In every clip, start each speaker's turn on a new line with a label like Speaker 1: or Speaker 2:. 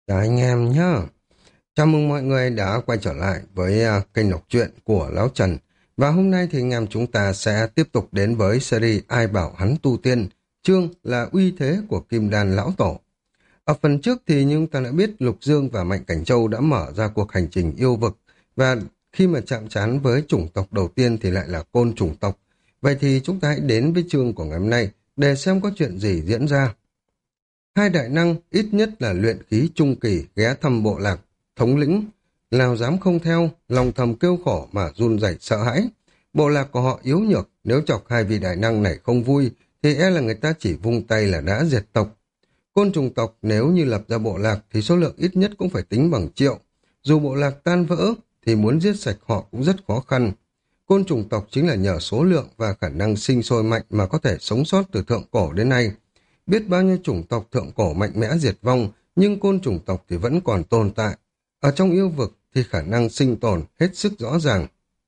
Speaker 1: Chào anh em nhé. Chào mừng mọi người đã quay trở lại với kênh đọc truyện của Lão Trần. Và hôm nay thì anh em chúng ta sẽ tiếp tục đến với series Ai bảo hắn tu tiên, chương là uy thế của Kim Đan Lão Tổ. Ở phần trước thì chúng ta đã biết Lục Dương và Mạnh Cảnh Châu đã mở ra cuộc hành trình yêu vực, và khi mà chạm trán với chủng tộc đầu tiên thì lại là Côn chủng tộc. Vậy thì chúng ta hãy đến với chương của ngày hôm nay để xem có chuyện gì diễn ra. Hai đại năng ít nhất là luyện khí trung kỳ ghé thăm bộ lạc, thống lĩnh, nào dám không theo, lòng thầm kêu khổ mà run rẩy sợ hãi. Bộ lạc của họ yếu nhược, nếu chọc hai vị đại năng này không vui, thì e là người ta chỉ vung tay là đã diệt tộc. Côn trùng tộc nếu như lập ra bộ lạc thì số lượng ít nhất cũng phải tính bằng triệu. Dù bộ lạc tan vỡ thì muốn giết sạch họ cũng rất khó khăn. Côn trùng tộc chính là nhờ số lượng và khả năng sinh sôi mạnh mà có thể sống sót từ thượng cổ đến nay. Biết bao nhiêu chủng tộc thượng cổ mạnh mẽ diệt vong, nhưng côn chủng tộc thì vẫn còn tồn tại. Ở trong yêu vực thì khả năng sinh tồn hết sức rõ ràng.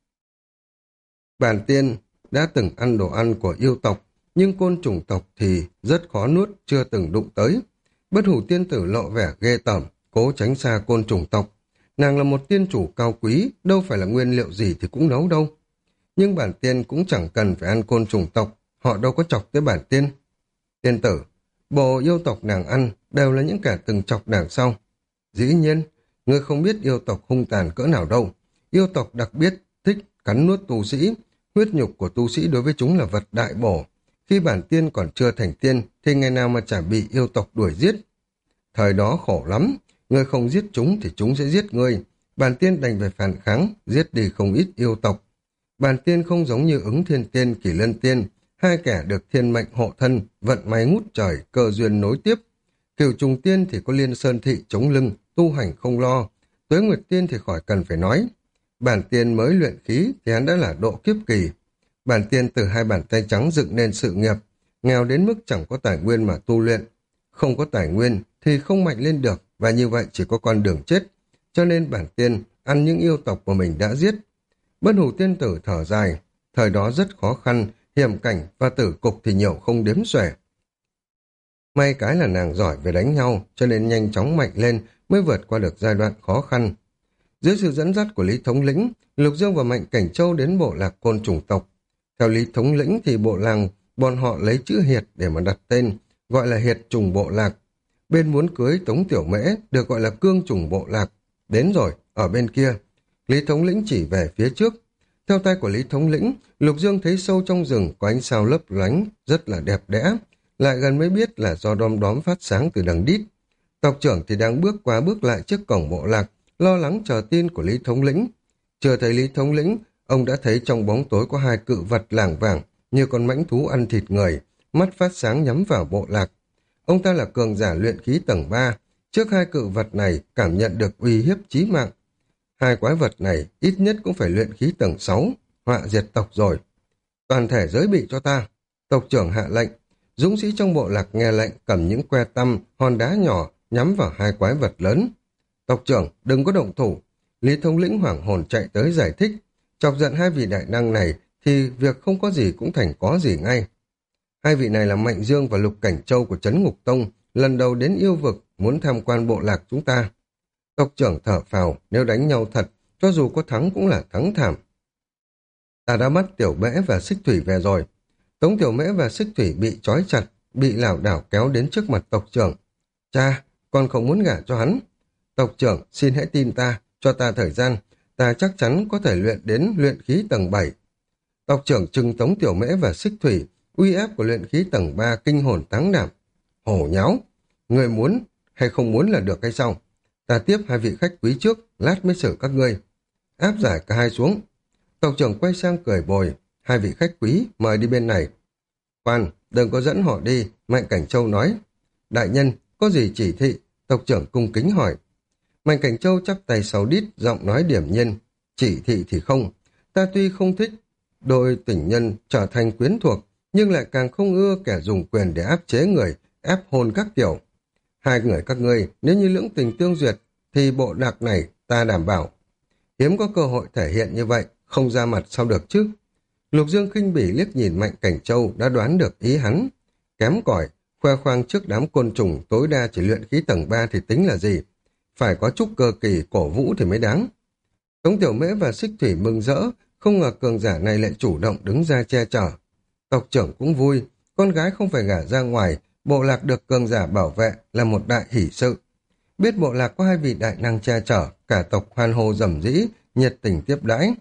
Speaker 1: Bản tiên đã từng ăn đồ ăn của yêu tộc, nhưng côn chủng tộc thì rất khó nuốt, chưa từng đụng tới. Bất hủ tiên tử lộ vẻ ghê tởm, cố tránh xa côn chủng tộc. Nàng là một tiên chủ cao quý, đâu phải là nguyên liệu gì thì cũng nấu đâu. Nhưng bản tiên cũng chẳng cần phải ăn côn trùng tộc, họ đâu có chọc tới bản tiên. Tiên tử, bộ yêu tộc nàng ăn đều là những kẻ từng chọc nàng sau. Dĩ nhiên, ngươi không biết yêu tộc hung tàn cỡ nào đâu. Yêu tộc đặc biệt thích cắn nuốt tu sĩ, huyết nhục của tu sĩ đối với chúng là vật đại bổ. Khi bản tiên còn chưa thành tiên thì ngày nào mà chả bị yêu tộc đuổi giết. Thời đó khổ lắm, ngươi không giết chúng thì chúng sẽ giết ngươi. Bản tiên đành phải phản kháng, giết đi không ít yêu tộc. Bản tiên không giống như ứng thiên tiên, kỷ lân tiên, hai kẻ được thiên mệnh hộ thân, vận may ngút trời, cơ duyên nối tiếp. Cửu trùng tiên thì có liên sơn thị chống lưng, tu hành không lo. Tuế nguyệt tiên thì khỏi cần phải nói. Bản tiên mới luyện khí thì hắn đã là độ kiếp kỳ. Bản tiên từ hai bàn tay trắng dựng nên sự nghiệp, nghèo đến mức chẳng có tài nguyên mà tu luyện. Không có tài nguyên thì không mạnh lên được, và như vậy chỉ có con đường chết. Cho nên bản tiên ăn những yêu tộc mà mình đã giết. Bất hủ tiên tử thở dài, thời đó rất khó khăn, hiểm cảnh và tử cục thì nhiều không đếm xuể. May cái là nàng giỏi về đánh nhau, cho nên nhanh chóng mạnh lên mới vượt qua được giai đoạn khó khăn. Dưới sự dẫn dắt của Lý Thống Lĩnh, Lục Dương và Mạnh Cảnh Châu đến bộ lạc côn chủng tộc. Theo Lý Thống Lĩnh thì bộ làng bọn họ lấy chữ Hiệt để mà đặt tên, gọi là Hiệt trùng bộ lạc. Bên muốn cưới Tống Tiểu Mễ được gọi là Cương trùng bộ lạc. Đến rồi, ở bên kia. Lý Thống Lĩnh chỉ về phía trước. Theo tay của Lý Thống Lĩnh, Lục Dương thấy sâu trong rừng có ánh sao lấp lánh, rất là đẹp đẽ. Lại gần mới biết là do đom đóm phát sáng từ đằng đít. Tộc trưởng thì đang bước qua bước lại trước cổng bộ lạc, lo lắng chờ tin của Lý Thống Lĩnh. Chưa thấy Lý Thống Lĩnh, ông đã thấy trong bóng tối có hai cự vật lảng vảng như con mãnh thú ăn thịt người, mắt phát sáng nhắm vào bộ lạc. Ông ta là cường giả luyện khí tầng 3, trước hai cự vật này cảm nhận được uy hiếp chí mạng. Hai quái vật này ít nhất cũng phải luyện khí tầng 6, họa diệt tộc rồi. Toàn thể giới bị cho ta. Tộc trưởng hạ lệnh. Dũng sĩ trong bộ lạc nghe lệnh cầm những que tăm, hòn đá nhỏ nhắm vào hai quái vật lớn. Tộc trưởng, đừng có động thủ. Lý Thống Lĩnh hoảng hồn chạy tới giải thích. Chọc giận hai vị đại năng này thì việc không có gì cũng thành có gì ngay. Hai vị này là Mạnh Dương và Lục Cảnh Châu của Trấn Ngục Tông, lần đầu đến yêu vực muốn tham quan bộ lạc chúng ta. Tộc trưởng thở phào, nếu đánh nhau thật, cho dù có thắng cũng là thắng thảm. Ta đã bắt Tiểu Mễ và Xích Thủy về rồi. Tống Tiểu Mễ và Xích Thủy bị trói chặt, bị lảo đảo kéo đến trước mặt tộc trưởng. Cha, con không muốn gả cho hắn. Tộc trưởng, xin hãy tin ta, cho ta thời gian, ta chắc chắn có thể luyện đến luyện khí tầng 7. Tộc trưởng trừng Tống Tiểu Mễ và Xích Thủy, uy áp của luyện khí tầng 3 kinh hồn táng đảm. Hổ nháo, người muốn hay không muốn là được hay sao? Ta tiếp hai vị khách quý trước, lát mới xử các ngươi. Áp giải cả hai xuống. Tộc trưởng quay sang cười bồi, hai vị khách quý mời đi bên này. Khoan, đừng có dẫn họ đi, Mạnh Cảnh Châu nói. Đại nhân, có gì chỉ thị? Tộc trưởng cung kính hỏi. Mạnh Cảnh Châu chắp tay sau đít, giọng nói điềm nhiên. Chỉ thị thì không. Ta tuy không thích đôi tình nhân trở thành quyến thuộc, nhưng lại càng không ưa kẻ dùng quyền để áp chế người, ép hôn các kiểu. Hai người các ngươi, nếu như lưỡng tình tương duyệt, thì bộ lạc này ta đảm bảo. Hiếm có cơ hội thể hiện như vậy, không ra mặt sao được chứ? Lục Dương khinh bỉ liếc nhìn Mạnh Cảnh Châu đã đoán được ý hắn. Kém cỏi, khoe khoang trước đám côn trùng tối đa chỉ luyện khí tầng 3 thì tính là gì? phải có trúc cơ kỳ cổ vũ thì mới đáng. Tống Tiểu Mễ và Xích Thủy mừng rỡ, không ngờ cường giả này lại chủ động đứng ra che chở. Tộc trưởng cũng vui, con gái không phải gả ra ngoài, bộ lạc được cường giả bảo vệ là một đại hỷ sự. Biết bộ lạc có hai vị đại năng che chở, cả tộc hoan hô rầm rĩ, nhiệt tình tiếp đãi.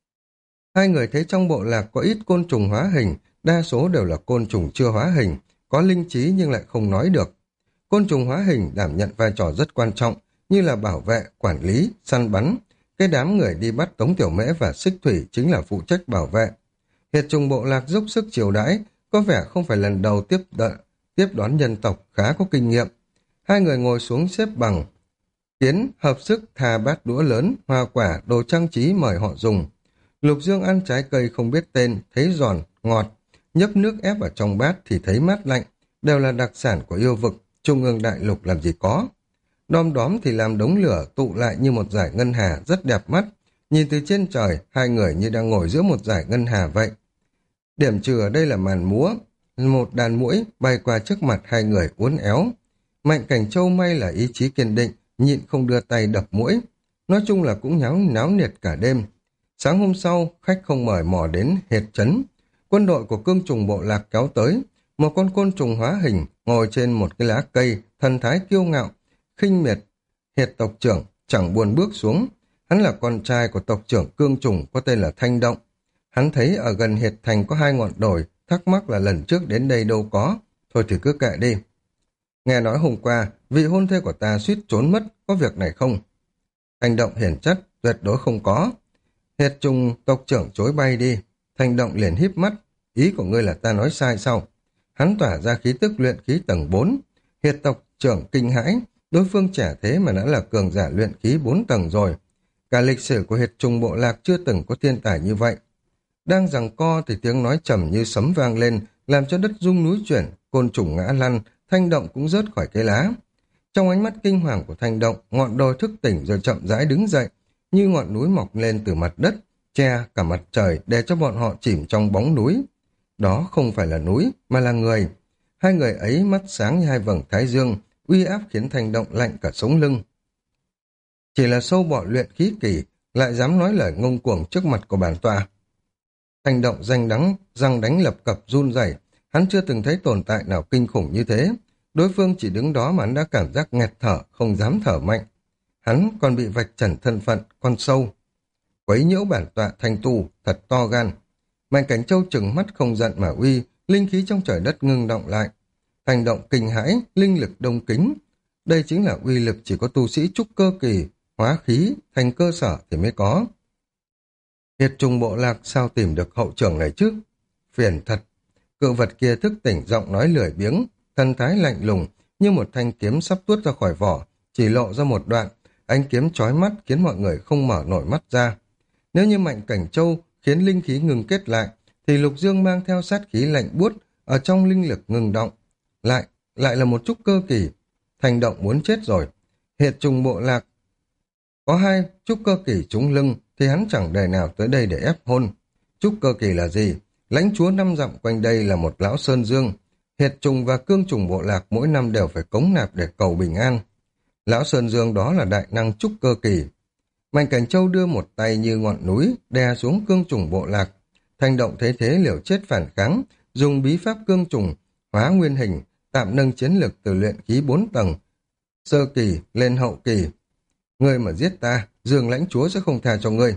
Speaker 1: Hai người thấy trong bộ lạc có ít côn trùng hóa hình, đa số đều là côn trùng chưa hóa hình, có linh trí nhưng lại không nói được. Côn trùng hóa hình đảm nhận vai trò rất quan trọng, như là bảo vệ, quản lý, săn bắn. Cái đám người đi bắt Tống Tiểu Mễ và Xích Thủy chính là phụ trách bảo vệ. Hiệt trùng bộ lạc dốc sức chiều đãi, có vẻ không phải lần đầu tiếp đón nhân tộc, khá có kinh nghiệm. Hai người ngồi xuống xếp bằng, kiến hợp sức thà bát đũa lớn, hoa quả, đồ trang trí mời họ dùng. Lục Dương ăn trái cây không biết tên, thấy giòn, ngọt, nhấp nước ép vào trong bát thì thấy mát lạnh, đều là đặc sản của yêu vực, trung ương đại lục làm gì có. Đom đóm thì làm đống lửa tụ lại như một dải ngân hà rất đẹp mắt, nhìn từ trên trời, hai người như đang ngồi giữa một dải ngân hà vậy. Điểm trừ ở đây là màn múa, một đàn muỗi bay qua trước mặt hai người uốn éo. Mạnh Cảnh Châu may là ý chí kiên định, nhịn không đưa tay đập muỗi. Nói chung là cũng náo nhiệt cả đêm. Sáng hôm sau, khách không mời mò đến Hiệt trấn. Quân đội của cương trùng bộ lạc kéo tới. Một con côn trùng hóa hình ngồi trên một cái lá cây, thần thái kiêu ngạo, khinh miệt. Hiệt tộc trưởng chẳng buồn bước xuống. Hắn là con trai của tộc trưởng cương trùng có tên là Thanh Động. Hắn thấy ở gần Hiệt thành có hai ngọn đồi, thắc mắc là lần trước đến đây đâu có. Thôi thì cứ kệ đi. Nghe nói hôm qua, vị hôn thê của ta suýt trốn mất, có việc này không? Thanh Động hiển chất, tuyệt đối không có. Hiệt trùng tộc trưởng chối bay đi. Thanh Động liền híp mắt. Ý của ngươi là ta nói sai sao? Hắn tỏa ra khí tức luyện khí tầng 4. Hiệt tộc trưởng kinh hãi. Đối phương trẻ thế mà đã là cường giả luyện khí 4 tầng rồi. Cả lịch sử của hiệt trùng bộ lạc chưa từng có thiên tài như vậy. Đang giằng co thì tiếng nói trầm như sấm vang lên, làm cho đất rung núi chuyển, côn trùng ngã lăn, Thanh Động cũng rớt khỏi cây lá. Trong ánh mắt kinh hoàng của Thanh Động, ngọn đồi thức tỉnh rồi chậm rãi đứng dậy, như ngọn núi mọc lên từ mặt đất, che cả mặt trời để cho bọn họ chìm trong bóng núi. Đó không phải là núi, mà là người. Hai người ấy mắt sáng như hai vầng thái dương, uy áp khiến Thanh Động lạnh cả sống lưng. Chỉ là sâu bọ luyện khí kỳ, lại dám nói lời ngông cuồng trước mặt của bản tọa. Thanh Động răng đánh lập cập run rẩy, hắn chưa từng thấy tồn tại nào kinh khủng như thế. Đối phương chỉ đứng đó mà hắn đã cảm giác nghẹt thở, không dám thở mạnh. Hắn còn bị vạch trần thân phận, con sâu. Quấy nhiễu bản tọa Thanh Tu, thật to gan. Mạnh Cảnh Châu trừng mắt không giận mà uy, linh khí trong trời đất ngưng động lại. Hành động kinh hãi, linh lực đông kính. Đây chính là uy lực chỉ có tu sĩ trúc cơ kỳ, hóa khí, thành cơ sở thì mới có. Hiệt trùng bộ lạc sao tìm được hậu trưởng này chứ? Phiền thật. Cự vật kia thức tỉnh giọng nói lười biếng, thân thái lạnh lùng, như một thanh kiếm sắp tuốt ra khỏi vỏ, chỉ lộ ra một đoạn, ánh kiếm chói mắt khiến mọi người không mở nổi mắt ra. Nếu như Mạnh Cảnh Châu khiến linh khí ngừng kết lại, thì Lục Dương mang theo sát khí lạnh buốt ở trong linh lực ngừng động. Lại là một trúc cơ kỳ. Thành Động muốn chết rồi. Hiệt trùng bộ lạc có hai trúc cơ kỳ trúng lưng thì hắn chẳng đời nào tới đây để ép hôn. Trúc cơ kỳ là gì? Lãnh chúa 5 dặm quanh đây là một lão sơn dương. Hiệt trùng và cương trùng bộ lạc mỗi năm đều phải cống nạp để cầu bình an. Lão sơn dương đó là đại năng trúc cơ kỳ. Mạnh Cảnh Châu đưa một tay như ngọn núi đè xuống cương trùng bộ lạc. Thành Động thấy thế liều chết phản kháng, dùng bí pháp cương trùng hóa nguyên hình, tạm nâng chiến lực từ luyện khí 4 tầng sơ kỳ lên hậu kỳ. Ngươi mà giết ta, Dương lãnh chúa sẽ không tha cho ngươi.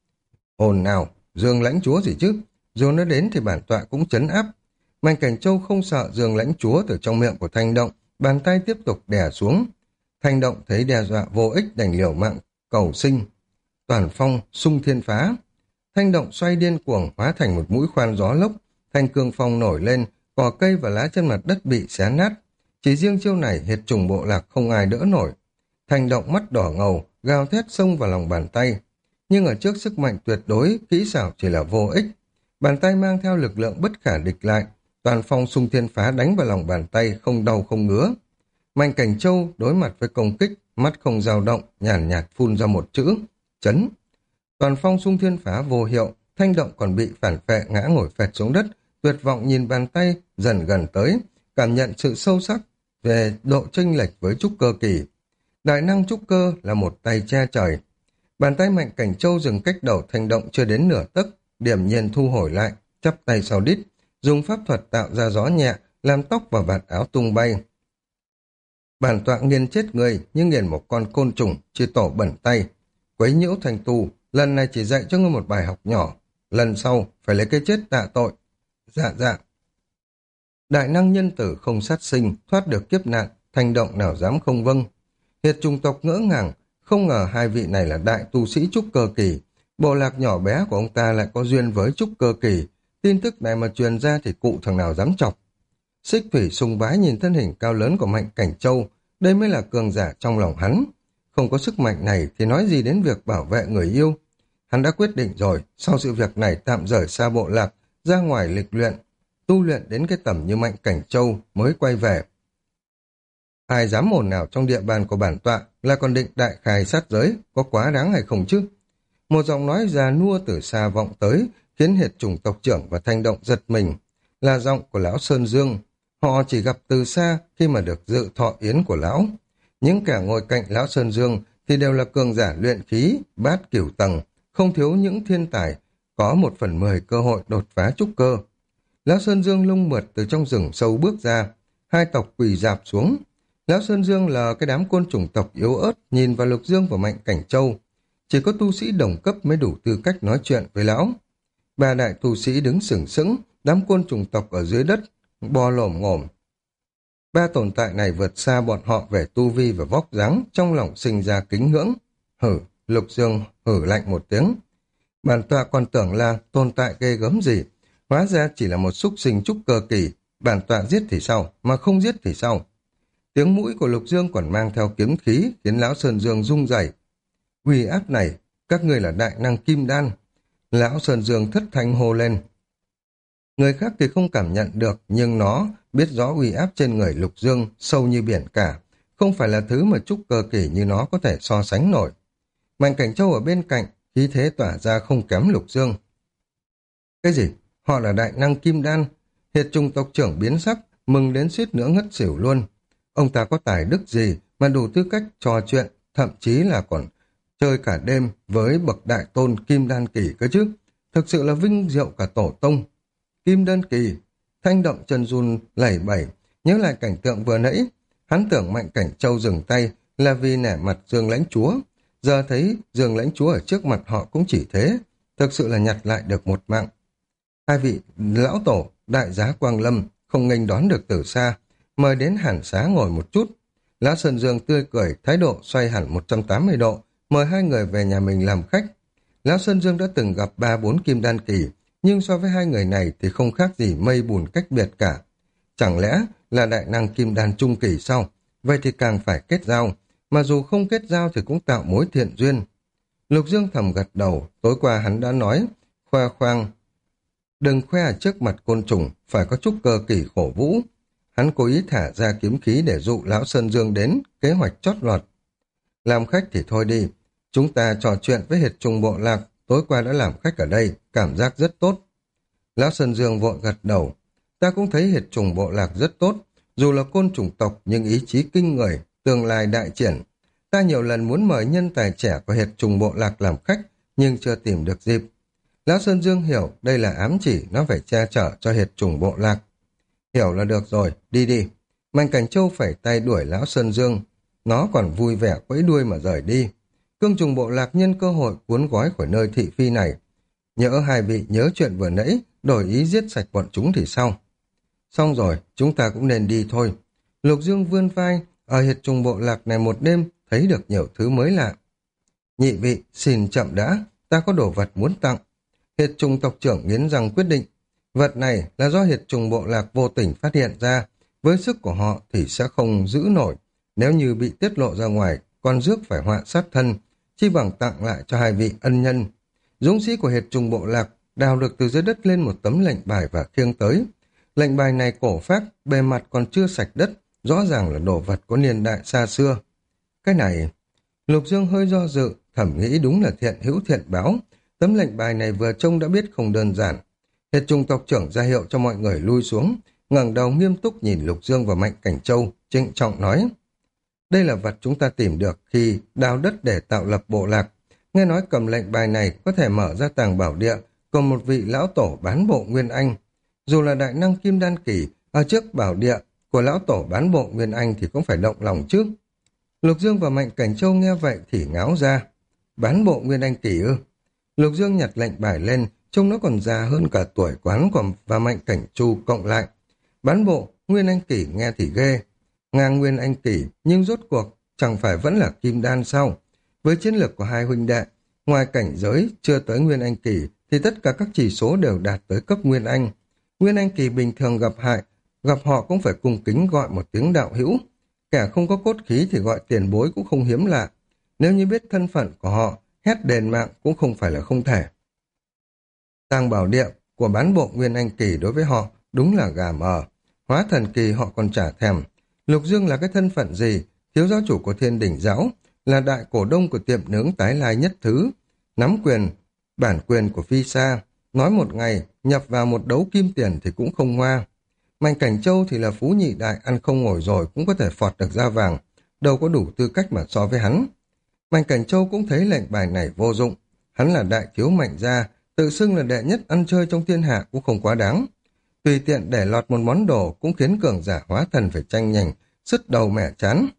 Speaker 1: Hồn nào, Dương lãnh chúa gì chứ? Dù nó đến thì bản tọa cũng trấn áp. Mạnh Cảnh Châu không sợ Dương lãnh chúa từ trong miệng của Thanh Động, bàn tay tiếp tục đè xuống. Thanh Động thấy đe dọa vô ích đành liều mạng cầu sinh. Toàn phong xung thiên phá. Thanh Động xoay điên cuồng hóa thành một mũi khoan gió lốc, thanh cương phong nổi lên, cỏ cây và lá trên mặt đất bị xé nát. Chỉ riêng chiêu này hiệt trùng bộ lạc không ai đỡ nổi. Thanh Động mắt đỏ ngầu, gào thét xông vào lòng bàn tay. Nhưng ở trước sức mạnh tuyệt đối, kỹ xảo chỉ là vô ích. Bàn tay mang theo lực lượng bất khả địch lại, toàn phong xung thiên phá đánh vào lòng bàn tay, không đau không ngứa. Mạnh Cảnh Châu đối mặt với công kích, mắt không dao động, nhàn nhạt phun ra một chữ, chấn. Toàn phong xung thiên phá vô hiệu, Thanh Động còn bị phản phệ ngã ngồi phẹt xuống đất, tuyệt vọng nhìn bàn tay dần gần tới, cảm nhận sự sâu sắc về độ chênh lệch với trúc cơ kỳ. Đại năng trúc cơ là một tay che trời. Bàn tay Mạnh Cảnh Châu dừng cách đầu Thanh Động chưa đến nửa tấc, điểm nhiên thu hồi lại, chắp tay sau đít, dùng pháp thuật tạo ra gió nhẹ, làm tóc và vạt áo tung bay. Bản tọa nghiền chết người như nghiền một con côn trùng, chỉ tổ bẩn tay. Quấy nhiễu thành tù, lần này chỉ dạy cho ngươi một bài học nhỏ, lần sau phải lấy cái chết tạ tội. Dạ dạ. Đại năng nhân tử không sát sinh, thoát được kiếp nạn, Thanh Động nào dám không vâng. Hiệt trùng tộc ngỡ ngàng, không ngờ hai vị này là đại tu sĩ trúc cơ kỳ. Bộ lạc nhỏ bé của ông ta lại có duyên với trúc cơ kỳ. Tin tức này mà truyền ra thì cụ thằng nào dám chọc. Xích Thủy sùng bái nhìn thân hình cao lớn của Mạnh Cảnh Châu, đây mới là cường giả trong lòng hắn. Không có sức mạnh này thì nói gì đến việc bảo vệ người yêu. Hắn đã quyết định rồi, sau sự việc này tạm rời xa bộ lạc, ra ngoài lịch luyện, tu luyện đến cái tầm như Mạnh Cảnh Châu mới quay về. Ai dám ồn nào trong địa bàn của bản tọa là còn định đại khai sát giới, có quá đáng hay không chứ? Một giọng nói già nua từ xa vọng tới, khiến Hiệt chủng tộc trưởng và Thanh Động giật mình. Là giọng của lão Sơn Dương. Họ chỉ gặp từ xa khi mà được dự thọ yến của lão. Những kẻ ngồi cạnh lão Sơn Dương thì đều là cường giả luyện khí, bát cửu tầng, không thiếu những thiên tài, có 1/10 cơ hội đột phá trúc cơ. Lão Sơn Dương lông mượt từ trong rừng sâu bước ra, hai tộc quỳ rạp xuống. Lão Sơn Dương là cái đám côn trùng tộc yếu ớt, nhìn vào Lục Dương và Mạnh Cảnh Châu. Chỉ có tu sĩ đồng cấp mới đủ tư cách nói chuyện với lão. Ba đại tu sĩ đứng sừng sững, đám côn trùng tộc ở dưới đất, bò lổm ngổm. Ba tồn tại này vượt xa bọn họ về tu vi và vóc dáng, trong lòng sinh ra kính ngưỡng. Hử, Lục Dương hử lạnh một tiếng. Bản tọa còn tưởng là tồn tại ghê gớm gì, hóa ra chỉ là một súc sinh trúc cơ kỳ. Bản tọa giết thì sao, mà không giết thì sao? Tiếng mũi của Lục Dương còn mang theo kiếm khí, khiến lão Sơn Dương rung rẩy. Uy áp này, các ngươi là đại năng kim đan. Lão Sơn Dương thất thanh hô lên. Người khác thì không cảm nhận được, nhưng nó biết rõ uy áp trên người Lục Dương sâu như biển cả, không phải là thứ mà trúc cơ kỳ như nó có thể so sánh nổi. Mạnh Cảnh Châu ở bên cạnh, khí thế tỏa ra không kém Lục Dương. Cái gì? Họ là đại năng kim đan? Hiệt trùng tộc trưởng biến sắc, mừng đến suýt nữa ngất xỉu luôn. Ông ta có tài đức gì mà đủ tư cách trò chuyện, thậm chí là còn chơi cả đêm với bậc đại tôn kim đan kỳ cơ chứ? Thực sự là vinh diệu cả tổ tông. Kim đan kỳ, Thanh Động chân run lẩy bẩy, nhớ lại cảnh tượng vừa nãy. Hắn tưởng Mạnh Cảnh Châu dừng tay là vì nể mặt Dương Lãnh Chúa. Giờ thấy Dương Lãnh Chúa ở trước mặt họ cũng chỉ thế, thực sự là nhặt lại được một mạng. Hai vị lão tổ, đại giá Quang Lâm, không nghênh đón được từ xa, mời đến hàn xá ngồi một chút. Lão Sơn Dương tươi cười, thái độ xoay hẳn 180 độ, mời hai người về nhà mình làm khách. Lão Sơn Dương đã từng gặp 3-4 kim đan kỳ, nhưng so với hai người này thì không khác gì mây bùn cách biệt cả. Chẳng lẽ là đại năng kim đan trung kỳ sao? Vậy thì càng phải kết giao, mà dù không kết giao thì cũng tạo mối thiện duyên. Lục Dương thầm gật đầu, tối qua hắn đã nói, khoe khoang, đừng khoe ở trước mặt côn trùng, phải có chút cơ kỳ khổ vũ. Hắn cố ý thả ra kiếm khí để dụ lão Sơn Dương đến, kế hoạch chót lọt. Làm khách thì thôi đi, chúng ta trò chuyện với Hiệt trùng bộ lạc, tối qua đã làm khách ở đây, cảm giác rất tốt. Lão Sơn Dương vội gật đầu, ta cũng thấy Hiệt trùng bộ lạc rất tốt, dù là côn trùng tộc nhưng ý chí kinh người, tương lai đại triển. Ta nhiều lần muốn mời nhân tài trẻ của Hiệt trùng bộ lạc làm khách, nhưng chưa tìm được dịp. Lão Sơn Dương hiểu đây là ám chỉ nó phải che chở cho Hiệt trùng bộ lạc. Hiểu là được rồi, đi đi. Mạnh Cảnh Châu phẩy tay đuổi lão Sơn Dương, nó còn vui vẻ quẫy đuôi mà rời đi. Cương trùng bộ lạc nhân cơ hội cuốn gói khỏi nơi thị phi này. Nhỡ hai vị nhớ chuyện vừa nãy, đổi ý giết sạch bọn chúng thì sao? Xong rồi, chúng ta cũng nên đi thôi. Lục Dương vươn vai, ở Hiệt trùng bộ lạc này một đêm, thấy được nhiều thứ mới lạ. Nhị vị, xin chậm đã, ta có đồ vật muốn tặng. Hiệt trùng tộc trưởng nghiến răng quyết định. Vật này là do Hiệt trùng bộ lạc vô tình phát hiện ra, với sức của họ thì sẽ không giữ nổi. Nếu như bị tiết lộ ra ngoài, con rước phải họa sát thân, chi bằng tặng lại cho hai vị ân nhân. Dũng sĩ của Hiệt trùng bộ lạc đào được từ dưới đất lên một tấm lệnh bài và khiêng tới. Lệnh bài này cổ phác, bề mặt còn chưa sạch đất, rõ ràng là đồ vật có niên đại xa xưa. Cái này, Lục Dương hơi do dự, thẩm nghĩ đúng là thiện hữu thiện báo. Tấm lệnh bài này vừa trông đã biết không đơn giản. Hiệt trùng tộc trưởng ra hiệu cho mọi người lui xuống, ngẩng đầu nghiêm túc nhìn Lục Dương và Mạnh Cảnh Châu, trịnh trọng nói. Đây là vật chúng ta tìm được khi đào đất để tạo lập bộ lạc. Nghe nói cầm lệnh bài này có thể mở ra tàng bảo địa, còn một vị lão tổ bán bộ Nguyên Anh. Dù là đại năng kim đan kỳ, ở trước bảo địa của lão tổ bán bộ Nguyên Anh thì cũng phải động lòng chứ. Lục Dương và Mạnh Cảnh Châu nghe vậy thì ngáo ra. Bán bộ Nguyên Anh kỳ ư? Lục Dương nhặt lệnh bài lên, trông nó còn già hơn cả tuổi quán và Mạnh Cảnh Chu cộng lại. Bán bộ Nguyên Anh kỳ nghe thì ghê. Ngang Nguyên Anh kỳ, nhưng rốt cuộc chẳng phải vẫn là kim đan sao? Với chiến lược của hai huynh đệ, ngoài cảnh giới chưa tới Nguyên Anh kỳ thì tất cả các chỉ số đều đạt tới cấp Nguyên Anh. Nguyên Anh kỳ bình thường gặp họ cũng phải cung kính gọi một tiếng đạo hữu. Kẻ không có cốt khí thì gọi tiền bối cũng không hiếm lạ. Nếu như biết thân phận của họ, hét đền mạng cũng không phải là không thể. Tàng bảo địa của bán bộ Nguyên Anh kỳ đối với họ đúng là gà mờ. Hóa thần kỳ họ còn chả thèm. Lục Dương là cái thân phận gì? Thiếu giáo chủ của Thiên Đỉnh Giáo, là đại cổ đông của tiệm nướng Tái Lai Nhất Thứ, nắm bản quyền của Phi Sa. Nói một ngày, nhập vào một đấu kim tiền thì cũng không hoa. Mạnh Cảnh Châu thì là phú nhị đại, ăn không ngồi rồi cũng có thể phọt được ra vàng, đâu có đủ tư cách mà so với hắn. Mạnh Cảnh Châu cũng thấy lệnh bài này vô dụng. Hắn là đại thiếu Mạnh gia, tự xưng là đệ nhất ăn chơi trong thiên hạ cũng không quá đáng. Tùy tiện để lọt một món đồ cũng khiến cường giả hóa thần phải tranh giành, sứt đầu mẻ chán.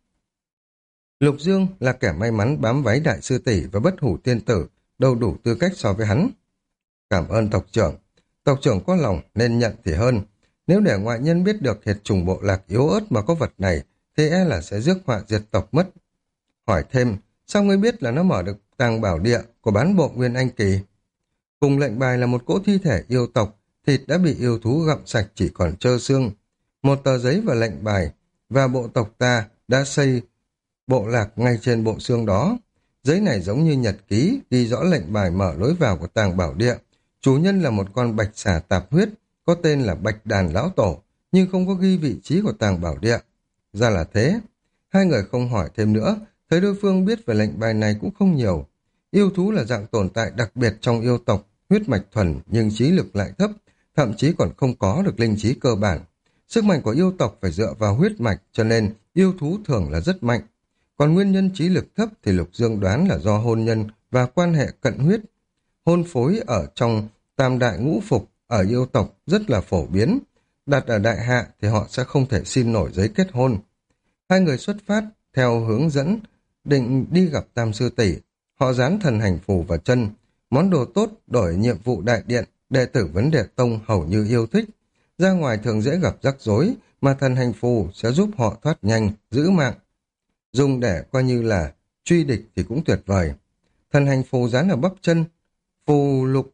Speaker 1: Lục Dương là kẻ may mắn bám váy đại sư tỷ và bất hủ tiên tử, đâu đủ tư cách so với hắn. Cảm ơn tộc trưởng. Tộc trưởng có lòng nên nhận thì hơn. Nếu để ngoại nhân biết được hiệt chủng bộ lạc yếu ớt mà có vật này, thì e là sẽ rước họa diệt tộc mất. Hỏi thêm, sao ngươi biết là nó mở được tàng bảo địa của bán bộ Nguyên Anh kỳ? Cùng lệnh bài là một cỗ thi thể yêu tộc, thịt đã bị yêu thú gặm sạch chỉ còn trơ xương. Một tờ giấy và lệnh bài, và bộ tộc ta đã xây bộ lạc ngay trên bộ xương đó. Giấy này giống như nhật ký, ghi rõ lệnh bài mở lối vào của tàng bảo địa. Chủ nhân là một con bạch xà tạp huyết, có tên là Bạch Đàn Lão Tổ, nhưng không có ghi vị trí của tàng bảo địa. Ra là thế. Hai người không hỏi thêm nữa, thấy đối phương biết về lệnh bài này cũng không nhiều. Yêu thú là dạng tồn tại đặc biệt trong yêu tộc, huyết mạch thuần nhưng trí lực lại thấp, thậm chí còn không có được linh trí cơ bản. Sức mạnh của yêu tộc phải dựa vào huyết mạch, cho nên yêu thú thường là rất mạnh. Còn nguyên nhân trí lực thấp thì Lục Dương đoán là do hôn nhân và quan hệ cận huyết. Hôn phối ở trong tam đại ngũ phục ở yêu tộc rất là phổ biến. Đặt ở đại hạ thì họ sẽ không thể xin nổi giấy kết hôn. Hai người xuất phát theo hướng dẫn định đi gặp Tam Sư Tỷ. Họ dán thần hành phù vào chân. Món đồ tốt đổi nhiệm vụ đại điện, đệ tử vấn đề tông hầu như yêu thích. Ra ngoài thường dễ gặp rắc rối, mà thần hành phù sẽ giúp họ thoát nhanh, giữ mạng. Dùng để coi như là truy địch thì cũng tuyệt vời. Thần hành phù dán ở bắp chân, phù lục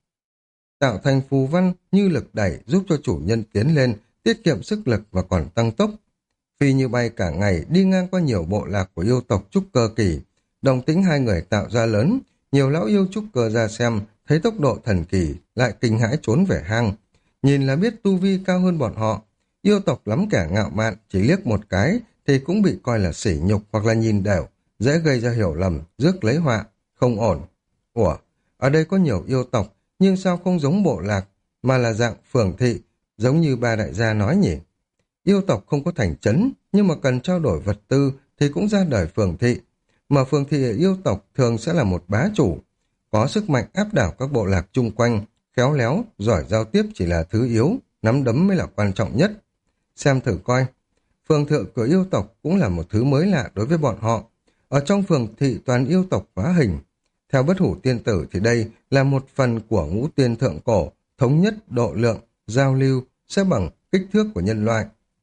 Speaker 1: tạo thành phù văn như lực đẩy giúp cho chủ nhân tiến lên, tiết kiệm sức lực và còn tăng tốc. Phi như bay cả ngày đi ngang qua nhiều bộ lạc của yêu tộc trúc cơ kỳ, đồng tính hai người tạo ra lớn, nhiều lão yêu trúc cơ ra xem, thấy tốc độ thần kỳ, lại kinh hãi trốn về hang. Nhìn là biết tu vi cao hơn bọn họ, yêu tộc lắm kẻ ngạo mạn, chỉ liếc một cái thì cũng bị coi là sỉ nhục hoặc là nhìn đều, dễ gây ra hiểu lầm, rước lấy họa, không ổn. Ủa, ở đây có nhiều yêu tộc, nhưng sao không giống bộ lạc, mà là dạng phường thị, giống như ba đại gia nói nhỉ? Yêu tộc không có thành trấn, nhưng mà cần trao đổi vật tư thì cũng ra đời phường thị. Mà phường thị ở yêu tộc thường sẽ là một bá chủ, có sức mạnh áp đảo các bộ lạc chung quanh, khéo léo, giỏi giao tiếp chỉ là thứ yếu, nắm đấm mới là quan trọng nhất. Xem thử coi, phường thượng của yêu tộc cũng là một thứ mới lạ đối với bọn họ. Ở trong phường thị toàn yêu tộc hóa hình. Theo bất hủ tiên tử thì đây là một phần của ngũ tiên thượng cổ, thống nhất độ lượng, giao lưu, sẽ bằng kích thước của nhân loại.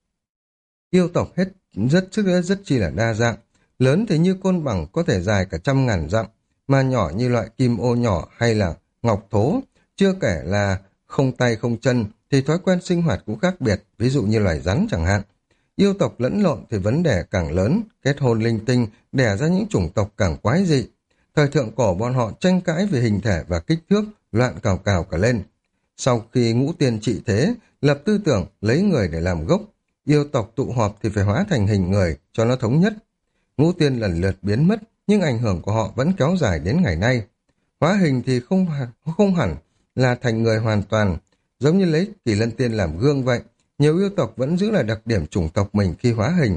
Speaker 1: Yêu tộc hết rất chi là đa dạng, lớn thì như côn bằng có thể dài cả 100.000 dặm, mà nhỏ như loại kim ô nhỏ hay là ngọc thố, chưa kể là không tay không chân thì thói quen sinh hoạt cũng khác biệt, ví dụ như loài rắn chẳng hạn. Yêu tộc lẫn lộn thì vấn đề càng lớn, kết hôn linh tinh, đẻ ra những chủng tộc càng quái dị. Thời thượng cổ bọn họ tranh cãi về hình thể và kích thước, loạn cào cào cả lên. Sau khi ngũ tiên trị thế, lập tư tưởng lấy người để làm gốc, yêu tộc tụ họp thì phải hóa thành hình người cho nó thống nhất. Ngũ tiên lần lượt biến mất, nhưng ảnh hưởng của họ vẫn kéo dài đến ngày nay. Hóa hình thì không hẳn là thành người hoàn toàn, giống như lấy Kỳ Lân Tiên làm gương vậy. Nhiều yêu tộc vẫn giữ lại đặc điểm chủng tộc mình khi hóa hình.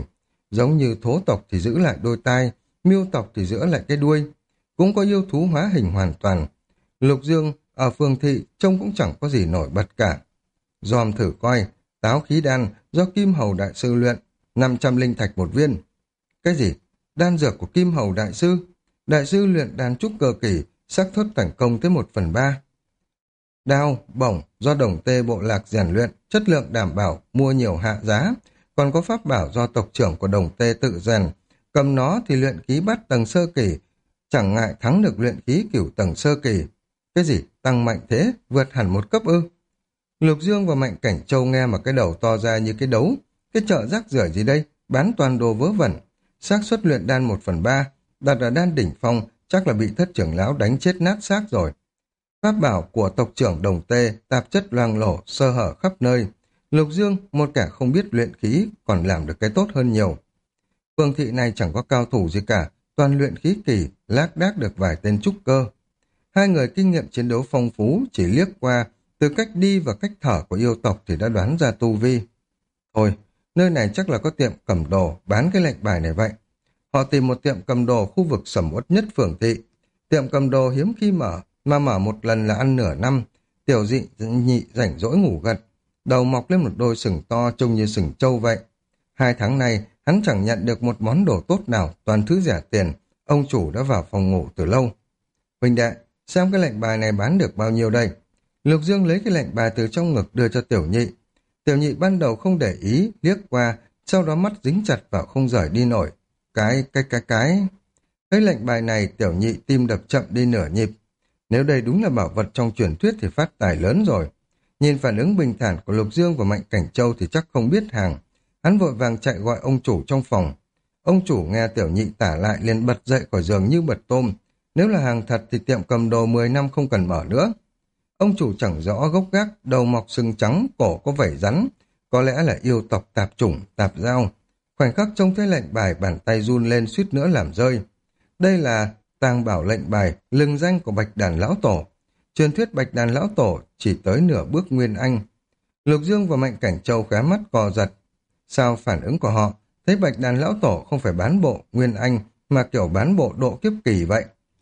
Speaker 1: giống như thố tộc thì giữ lại đôi tai, miêu tộc thì giữ lại cái đuôi. Cũng có yêu thú hóa hình hoàn toàn. Lục Dương ở phường thị trông cũng chẳng có gì nổi bật cả. Dòm thử coi, táo khí đan do Kim Hầu Đại Sư luyện, 500 linh thạch một viên. Cái gì? Đan dược của Kim Hầu Đại Sư? Đại sư luyện đan trúc cơ kỳ, xác suất thành công tới 1/3. Đao, bổng do Đồng Tê bộ lạc rèn luyện, chất lượng đảm bảo, mua nhiều hạ giá. Còn có pháp bảo do tộc trưởng của Đồng Tê tự rèn. Cầm nó thì luyện khí bát tầng sơ kỳ, chẳng ngại thắng được luyện khí cửu tầng sơ kỳ. Cái gì? Tăng mạnh thế? Vượt hẳn một cấp ư? Lục Dương và Mạnh Cảnh Châu nghe mà cái đầu to ra như cái đấu. Cái chợ rác rưởi gì đây? Bán toàn đồ vớ vẩn. Xác suất luyện đan 1/3, đặt ở đan đỉnh phong, chắc là bị thất trưởng lão đánh chết nát xác rồi. Pháp bảo của tộc trưởng Đồng Tê, tạp chất loang lổ, sơ hở khắp nơi. Lục Dương, một kẻ không biết luyện khí, còn làm được cái tốt hơn nhiều. Phương thị này chẳng có cao thủ gì cả, toàn luyện khí kỳ, lác đác được vài tên trúc cơ. Hai người kinh nghiệm chiến đấu phong phú, chỉ liếc qua, từ cách đi và cách thở của yêu tộc thì đã đoán ra tu vi. Thôi, nơi này chắc là có tiệm cầm đồ, bán cái lệnh bài này vậy. Họ tìm một tiệm cầm đồ khu vực sầm uất nhất phường thị. Tiệm cầm đồ hiếm khi mở, mà mở một lần là ăn nửa năm. Tiểu dị nhị rảnh rỗi ngủ gật, đầu mọc lên một đôi sừng to trông như sừng trâu vậy. 2 tháng nay, hắn chẳng nhận được một món đồ tốt nào, toàn thứ rẻ tiền. Ông chủ đã vào phòng ngủ từ lâu. Huynh đệ, xem cái lệnh bài này bán được bao nhiêu đây? Lục Dương lấy cái lệnh bài từ trong ngực đưa cho Tiểu Nhị. Tiểu Nhị ban đầu không để ý, liếc qua, sau đó mắt dính chặt vào không rời đi nổi. Cái... Cái lệnh bài này Tiểu Nhị tim đập chậm đi nửa nhịp. Nếu đây đúng là bảo vật trong truyền thuyết thì phát tài lớn rồi. Nhìn phản ứng bình thản của Lục Dương và Mạnh Cảnh Châu thì chắc không biết hàng. Hắn vội vàng chạy gọi ông chủ trong phòng. Ông chủ nghe Tiểu Nhị tả lại liền bật dậy khỏi giường như bật tôm. Nếu là hàng thật thì tiệm cầm đồ 10 năm không cần mở nữa. Ông chủ chẳng rõ gốc gác, đầu mọc sừng trắng, cổ có vảy rắn. Có lẽ là yêu tộc tạp chủng, tạp giao. Khoảnh khắc trông thấy lệnh bài, bàn tay run lên suýt nữa làm rơi. Đây là tàng bảo lệnh bài, lừng danh của Bạch Đàn Lão Tổ. Truyền thuyết Bạch Đàn Lão Tổ chỉ tới nửa bước Nguyên Anh. Lục Dương và Mạnh Cảnh Châu khóe mắt co giật. Sao phản ứng của họ thấy Bạch Đàn Lão Tổ không phải bán bộ Nguyên Anh mà kiểu bán bộ độ kiếp kỳ vậy?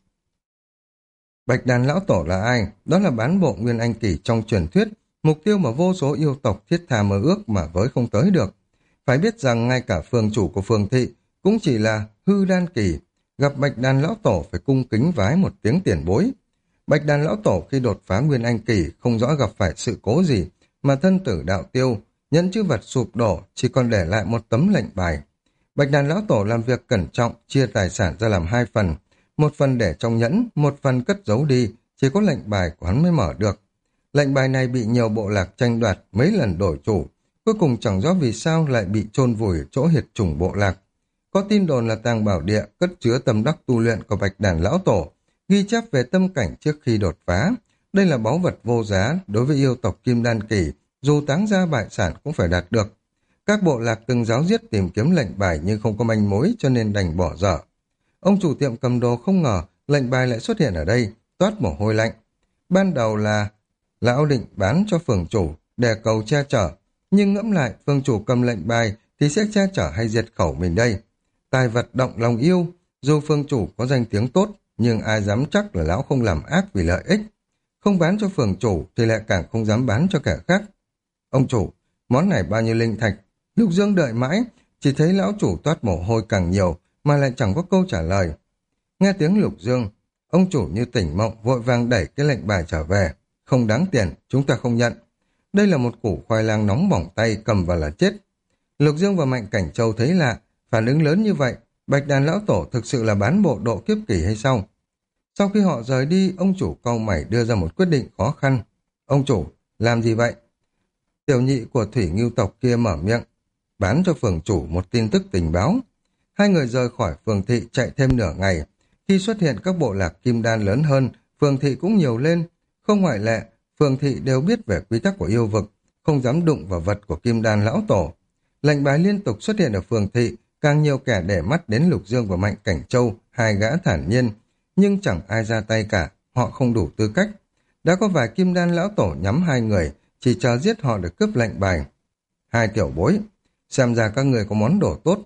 Speaker 1: Bạch Đàn Lão Tổ là ai? Đó là bán bộ Nguyên Anh kỳ trong truyền thuyết, mục tiêu mà vô số yêu tộc thiết tha mơ ước mà với không tới được. Phải biết rằng ngay cả phường chủ của phường thị cũng chỉ là hư đan kỳ, gặp Bạch Đàn Lão Tổ phải cung kính vái một tiếng tiền bối. Bạch Đàn Lão Tổ khi đột phá Nguyên Anh kỳ không rõ gặp phải sự cố gì mà thân tử đạo tiêu, nhẫn chữ vật sụp đổ, chỉ còn để lại một tấm lệnh bài. Bạch Đàn Lão Tổ làm việc cẩn trọng, chia tài sản ra làm 2 phần, một phần để trong nhẫn, một phần cất giấu đi, chỉ có lệnh bài của hắn mới mở được. Lệnh bài này bị nhiều bộ lạc tranh đoạt, mấy lần đổi chủ, cuối cùng chẳng rõ vì sao lại bị chôn vùi ở chỗ hiệt chủng bộ lạc. Có tin đồn là tàng bảo địa cất chứa tâm đắc tu luyện của Bạch Đàn Lão Tổ, ghi chép về tâm cảnh trước khi đột phá. Đây là báu vật vô giá đối với yêu tộc Kim Đan kỳ, dù táng ra bại sản cũng phải đạt được. Các bộ lạc từng giáo giết tìm kiếm lệnh bài nhưng không có manh mối cho nên đành bỏ dở. Ông chủ tiệm cầm đồ không ngờ lệnh bài lại xuất hiện ở đây, toát mồ hôi lạnh. Ban đầu là lão định bán cho phường chủ để cầu che chở, nhưng ngẫm lại phường chủ cầm lệnh bài thì sẽ che chở hay diệt khẩu mình đây. Tài vật động lòng yêu, dù phường chủ có danh tiếng tốt, nhưng ai dám chắc là lão không làm ác vì lợi ích. Không bán cho phường chủ thì lại càng không dám bán cho kẻ khác. Ông chủ, món này bao nhiêu linh thạch? Lục Dương đợi mãi, chỉ thấy lão chủ toát mồ hôi càng nhiều mà lại chẳng có câu trả lời. Nghe tiếng Lục Dương, ông chủ như tỉnh mộng vội vàng đẩy cái lệnh bài trở về. Không đáng tiền, chúng ta không nhận. Đây là một củ khoai lang nóng bỏng tay, cầm vào là chết. Lục Dương và Mạnh Cảnh Châu thấy lạ, phản ứng lớn như vậy, Bạch Đàn Lão Tổ thực sự là bán bộ độ kiếp kỳ hay sao? Sau khi họ rời đi, ông chủ cau mày đưa ra một quyết định khó khăn. Ông chủ, làm gì vậy? Tiểu nhị của Thủy Ngưu tộc kia mở miệng, bán cho phường chủ một tin tức tình báo. Hai người rời khỏi phường thị chạy thêm nửa ngày. Khi xuất hiện các bộ lạc kim đan lớn hơn, phường thị cũng nhiều lên. Không ngoại lệ, phường thị đều biết về quy tắc của yêu vực, không dám đụng vào vật của kim đan lão tổ. Lệnh bài liên tục xuất hiện ở phường thị, càng nhiều kẻ để mắt đến Lục Dương và Mạnh Cảnh Châu, hai gã thản nhiên. Nhưng chẳng ai ra tay cả, họ không đủ tư cách. Đã có vài kim đan lão tổ nhắm hai người, chỉ chờ giết họ để cướp lệnh bài. Hai tiểu bối, xem ra các người có món đồ tốt.